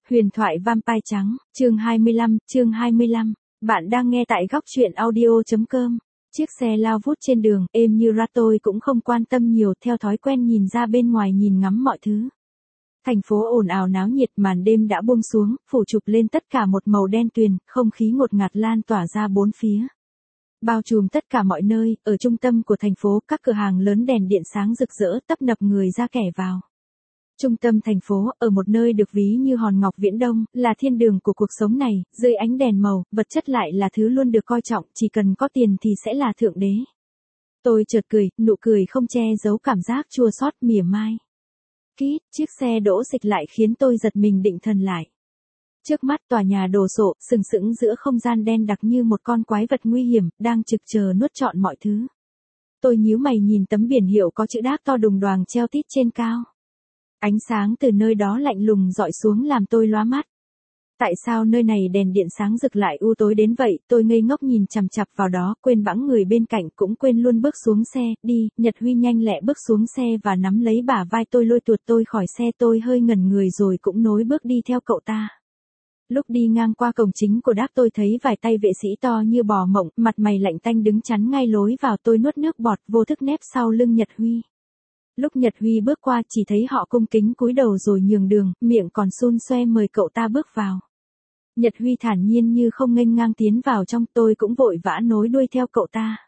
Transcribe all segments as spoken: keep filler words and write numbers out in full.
Huyền thoại vampire trắng, chương hai mươi lăm, chương hai mươi lăm. Bạn đang nghe tại góc truyện audio.com. Chiếc xe lao vút trên đường, êm như ra tôi cũng không quan tâm nhiều, theo thói quen nhìn ra bên ngoài nhìn ngắm mọi thứ. Thành phố ồn ào náo nhiệt, màn đêm đã buông xuống, phủ chụp lên tất cả một màu đen tuyền, không khí ngột ngạt lan tỏa ra bốn phía. Bao trùm tất cả mọi nơi, ở trung tâm của thành phố, các cửa hàng lớn đèn điện sáng rực rỡ, tấp nập người ra kẻ vào. Trung tâm thành phố, ở một nơi được ví như hòn ngọc viễn đông, là thiên đường của cuộc sống này, dưới ánh đèn màu, vật chất lại là thứ luôn được coi trọng, chỉ cần có tiền thì sẽ là thượng đế. Tôi chợt cười, nụ cười không che giấu cảm giác chua xót mỉa mai. Kít, chiếc xe đỗ xịch lại khiến tôi giật mình định thần lại. Trước mắt tòa nhà đồ sộ, sừng sững giữa không gian đen đặc như một con quái vật nguy hiểm, đang trực chờ nuốt trọn mọi thứ. Tôi nhíu mày nhìn tấm biển hiệu có chữ đác to đùng đoàng treo tít trên cao. Ánh sáng từ nơi đó lạnh lùng dọi xuống làm tôi lóa mắt. Tại sao nơi này đèn điện sáng rực lại u tối đến vậy? Tôi ngây ngốc nhìn chằm chằm vào đó, quên bẵng người bên cạnh, cũng quên luôn bước xuống xe. Đi, Nhật Huy nhanh lẹ bước xuống xe và nắm lấy bả vai tôi lôi tuột tôi khỏi xe. Tôi hơi ngẩn người rồi cũng nối bước đi theo cậu ta. Lúc đi ngang qua cổng chính của đáp tôi thấy vài tay vệ sĩ to như bò mộng, mặt mày lạnh tanh đứng chắn ngay lối vào. Tôi nuốt nước bọt, vô thức nép sau lưng Nhật Huy. Lúc Nhật Huy bước qua chỉ thấy họ cung kính cúi đầu rồi nhường đường, miệng còn xun xoe mời cậu ta bước vào. Nhật Huy thản nhiên như không nghênh ngang tiến vào trong, tôi cũng vội vã nối đuôi theo cậu ta.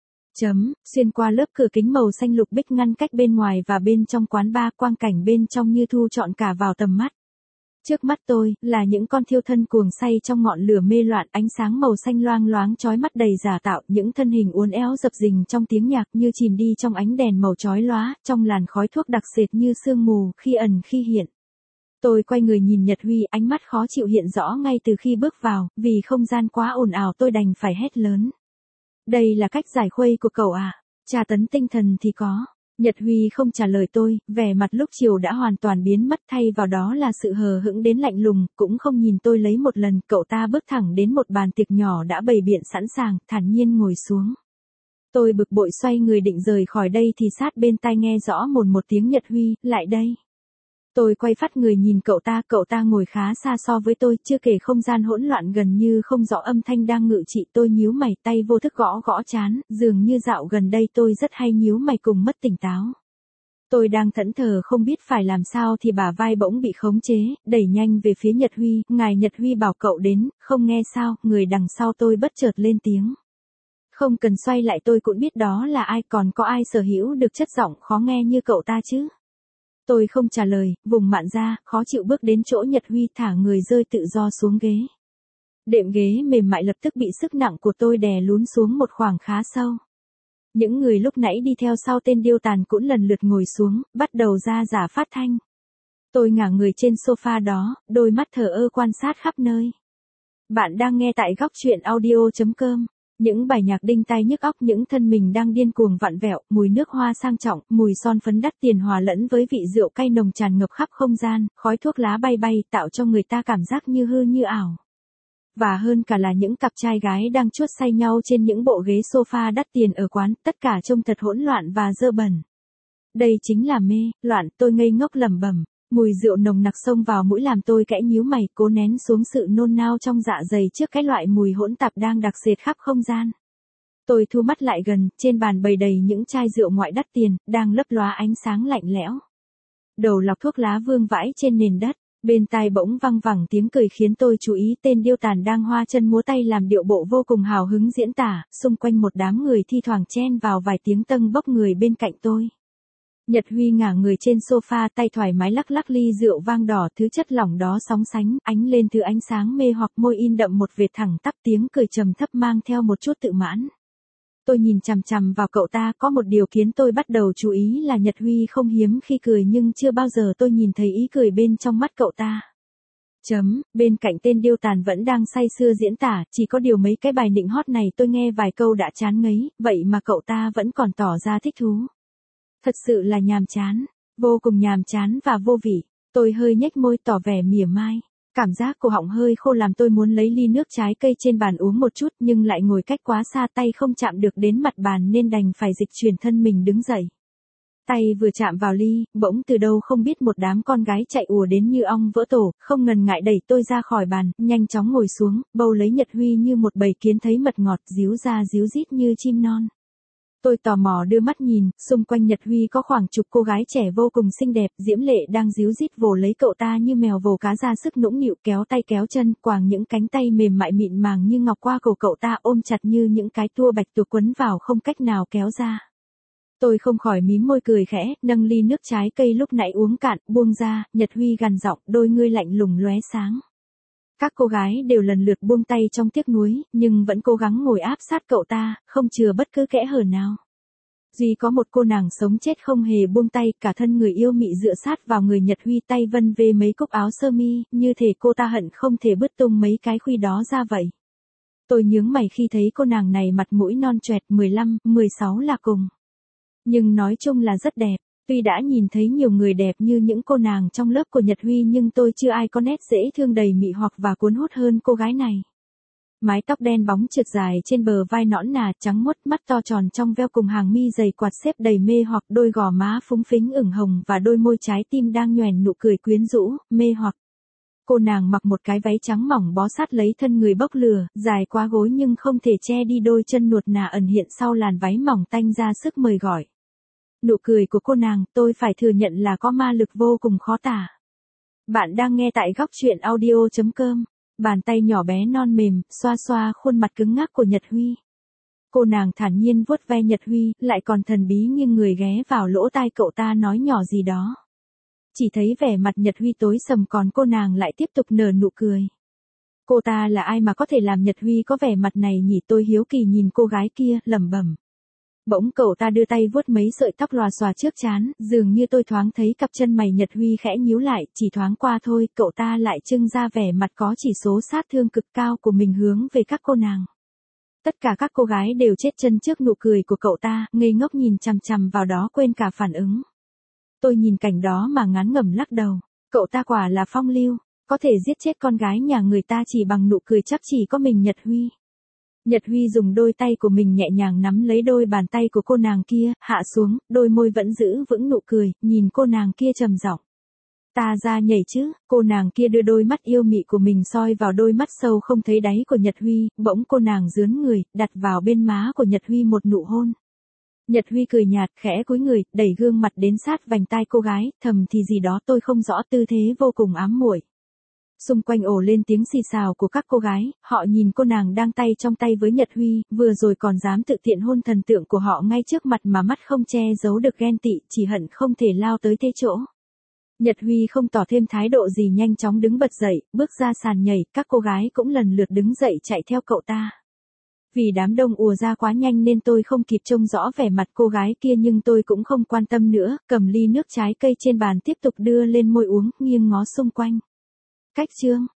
Chấm, xuyên qua lớp cửa kính màu xanh lục bích ngăn cách bên ngoài và bên trong quán bar, quang cảnh bên trong như thu trọn cả vào tầm mắt. Trước mắt tôi, là những con thiêu thân cuồng say trong ngọn lửa mê loạn, ánh sáng màu xanh loang loáng chói mắt đầy giả tạo, những thân hình uốn éo dập dình trong tiếng nhạc như chìm đi trong ánh đèn màu chói lóa, trong làn khói thuốc đặc sệt như sương mù, khi ẩn khi hiện. Tôi quay người nhìn Nhật Huy, ánh mắt khó chịu hiện rõ ngay từ khi bước vào, vì không gian quá ồn ào tôi đành phải hét lớn. Đây là cách giải khuây của cậu à? Tra tấn tinh thần thì có. Nhật Huy không trả lời tôi, vẻ mặt lúc chiều đã hoàn toàn biến mất, thay vào đó là sự hờ hững đến lạnh lùng, cũng không nhìn tôi lấy một lần. Cậu ta bước thẳng đến một bàn tiệc nhỏ đã bày biện sẵn sàng, thản nhiên ngồi xuống. Tôi bực bội xoay người định rời khỏi đây thì sát bên tai nghe rõ mồn một tiếng Nhật Huy, lại đây. Tôi quay phát người nhìn cậu ta, cậu ta ngồi khá xa so với tôi, chưa kể không gian hỗn loạn gần như không rõ âm thanh đang ngự trị. Tôi nhíu mày, tay vô thức gõ gõ trán, dường như dạo gần đây tôi rất hay nhíu mày cùng mất tỉnh táo. Tôi đang thẫn thờ không biết phải làm sao thì bả vai bỗng bị khống chế, đẩy nhanh về phía Nhật Huy. Ngài Nhật Huy bảo cậu đến, không nghe sao? Người đằng sau tôi bất chợt lên tiếng. Không cần xoay lại tôi cũng biết đó là ai, còn có ai sở hữu được chất giọng khó nghe như cậu ta chứ? Tôi không trả lời, vùng mạn ra, khó chịu bước đến chỗ Nhật Huy, thả người rơi tự do xuống ghế. Đệm ghế mềm mại lập tức bị sức nặng của tôi đè lún xuống một khoảng khá sâu. Những người lúc nãy đi theo sau tên điêu tàn cũng lần lượt ngồi xuống, bắt đầu ra giả phát thanh. Tôi ngả người trên sofa đó, đôi mắt thờ ơ quan sát khắp nơi. Bạn đang nghe tại góc truyện audio.com. Những bài nhạc đinh tai nhức óc, những thân mình đang điên cuồng vặn vẹo, mùi nước hoa sang trọng, mùi son phấn đắt tiền hòa lẫn với vị rượu cay nồng tràn ngập khắp không gian, khói thuốc lá bay bay tạo cho người ta cảm giác như hư như ảo. Và hơn cả là những cặp trai gái đang chuốt say nhau trên những bộ ghế sofa đắt tiền ở quán, tất cả trông thật hỗn loạn và dơ bẩn. Đây chính là mê, loạn, tôi ngây ngốc lẩm bẩm. Mùi rượu nồng nặc xông vào mũi làm tôi kẽ nhíu mày, cố nén xuống sự nôn nao trong dạ dày trước cái loại mùi hỗn tạp đang đặc sệt khắp không gian. Tôi thu mắt lại gần, trên bàn bày đầy những chai rượu ngoại đắt tiền, đang lấp lóa ánh sáng lạnh lẽo. Đầu lọc thuốc lá vương vãi trên nền đất, bên tai bỗng văng vẳng tiếng cười khiến tôi chú ý. Tên điêu tàn đang hoa chân múa tay làm điệu bộ vô cùng hào hứng diễn tả, xung quanh một đám người thi thoảng chen vào vài tiếng tâng bốc người bên cạnh tôi. Nhật Huy ngả người trên sofa, tay thoải mái lắc lắc ly rượu vang đỏ, thứ chất lỏng đó sóng sánh, ánh lên thứ ánh sáng mê hoặc, môi in đậm một vệt thẳng tắp, tiếng cười trầm thấp mang theo một chút tự mãn. Tôi nhìn chằm chằm vào cậu ta, có một điều khiến tôi bắt đầu chú ý là Nhật Huy không hiếm khi cười, nhưng chưa bao giờ tôi nhìn thấy ý cười bên trong mắt cậu ta. Chấm, bên cạnh tên điêu tàn vẫn đang say sưa diễn tả, chỉ có điều mấy cái bài nịnh hót này tôi nghe vài câu đã chán ngấy, vậy mà cậu ta vẫn còn tỏ ra thích thú. Thật sự là nhàm chán, vô cùng nhàm chán và vô vị. Tôi hơi nhếch môi tỏ vẻ mỉa mai. Cảm giác cổ họng hơi khô làm tôi muốn lấy ly nước trái cây trên bàn uống một chút, nhưng lại ngồi cách quá xa, tay không chạm được đến mặt bàn nên đành phải dịch chuyển thân mình đứng dậy. Tay vừa chạm vào ly, bỗng từ đâu không biết một đám con gái chạy ùa đến như ong vỡ tổ, không ngần ngại đẩy tôi ra khỏi bàn, nhanh chóng ngồi xuống, bầu lấy Nhật Huy như một bầy kiến thấy mật ngọt, díu ra díu dít như chim non. Tôi tò mò đưa mắt nhìn, xung quanh Nhật Huy có khoảng chục cô gái trẻ vô cùng xinh đẹp, diễm lệ đang díu dít vồ lấy cậu ta như mèo vồ cá, ra sức nũng nịu, kéo tay kéo chân, quàng những cánh tay mềm mại mịn màng như ngọc qua cổ cậu ta, ôm chặt như những cái tua bạch tuộc quấn vào không cách nào kéo ra. Tôi không khỏi mím môi cười khẽ, nâng ly nước trái cây lúc nãy uống cạn, buông ra, Nhật Huy gằn giọng, đôi ngươi lạnh lùng lóe sáng. Các cô gái đều lần lượt buông tay trong tiếc nuối, nhưng vẫn cố gắng ngồi áp sát cậu ta, không chừa bất cứ kẽ hở nào. Duy có một cô nàng sống chết không hề buông tay, cả thân người yêu mị dựa sát vào người Nhật Huy, tay vân vê mấy cúc áo sơ mi, như thể cô ta hận không thể bứt tung mấy cái khuy đó ra vậy. Tôi nhướng mày khi thấy cô nàng này mặt mũi non choẹt, mười lăm, mười sáu là cùng. Nhưng nói chung là rất đẹp. Tuy đã nhìn thấy nhiều người đẹp như những cô nàng trong lớp của Nhật Huy nhưng tôi chưa ai có nét dễ thương đầy mị hoặc và cuốn hút hơn cô gái này. Mái tóc đen bóng trượt dài trên bờ vai nõn nà trắng muốt, mắt to tròn trong veo cùng hàng mi dày quạt xếp đầy mê hoặc, đôi gò má phúng phính ửng hồng và đôi môi trái tim đang nhoẻn nụ cười quyến rũ, mê hoặc. Cô nàng mặc một cái váy trắng mỏng bó sát lấy thân người bốc lửa, dài quá gối nhưng không thể che đi đôi chân nuột nà ẩn hiện sau làn váy mỏng tanh ra sức mời gọi. Nụ cười của cô nàng, tôi phải thừa nhận là có ma lực vô cùng khó tả. Bạn đang nghe tại góc truyện audio chấm com. Bàn tay nhỏ bé non mềm, xoa xoa khuôn mặt cứng ngắc của Nhật Huy. Cô nàng thản nhiên vuốt ve Nhật Huy, lại còn thần bí nghiêng người ghé vào lỗ tai cậu ta nói nhỏ gì đó. Chỉ thấy vẻ mặt Nhật Huy tối sầm, còn cô nàng lại tiếp tục nở nụ cười. Cô ta là ai mà có thể làm Nhật Huy có vẻ mặt này nhỉ? Tôi hiếu kỳ nhìn cô gái kia, lẩm bẩm. Bỗng cậu ta đưa tay vuốt mấy sợi tóc lòa xòa trước trán, dường như tôi thoáng thấy cặp chân mày Nhật Huy khẽ nhíu lại, chỉ thoáng qua thôi, cậu ta lại trưng ra vẻ mặt có chỉ số sát thương cực cao của mình hướng về các cô nàng. Tất cả các cô gái đều chết chân trước nụ cười của cậu ta, ngây ngốc nhìn chằm chằm vào đó quên cả phản ứng. Tôi nhìn cảnh đó mà ngán ngẩm lắc đầu, cậu ta quả là phong lưu, có thể giết chết con gái nhà người ta chỉ bằng nụ cười, chắc chỉ có mình Nhật Huy. Nhật Huy dùng đôi tay của mình nhẹ nhàng nắm lấy đôi bàn tay của cô nàng kia, hạ xuống, đôi môi vẫn giữ vững nụ cười, nhìn cô nàng kia trầm giọng. Ta ra nhảy chứ? Cô nàng kia đưa đôi mắt yêu mị của mình soi vào đôi mắt sâu không thấy đáy của Nhật Huy, bỗng cô nàng dướn người, đặt vào bên má của Nhật Huy một nụ hôn. Nhật Huy cười nhạt, khẽ cúi người, đẩy gương mặt đến sát vành tai cô gái, thầm thì gì đó tôi không rõ, tư thế vô cùng ám muội. Xung quanh ồ lên tiếng xì xào của các cô gái, họ nhìn cô nàng đang tay trong tay với Nhật Huy, vừa rồi còn dám tự tiện hôn thần tượng của họ ngay trước mặt mà mắt không che giấu được ghen tị, chỉ hận không thể lao tới thế chỗ. Nhật Huy không tỏ thêm thái độ gì, nhanh chóng đứng bật dậy, bước ra sàn nhảy, các cô gái cũng lần lượt đứng dậy chạy theo cậu ta. Vì đám đông ùa ra quá nhanh nên tôi không kịp trông rõ vẻ mặt cô gái kia, nhưng tôi cũng không quan tâm nữa, cầm ly nước trái cây trên bàn tiếp tục đưa lên môi uống, nghiêng ngó xung quanh. Cách chương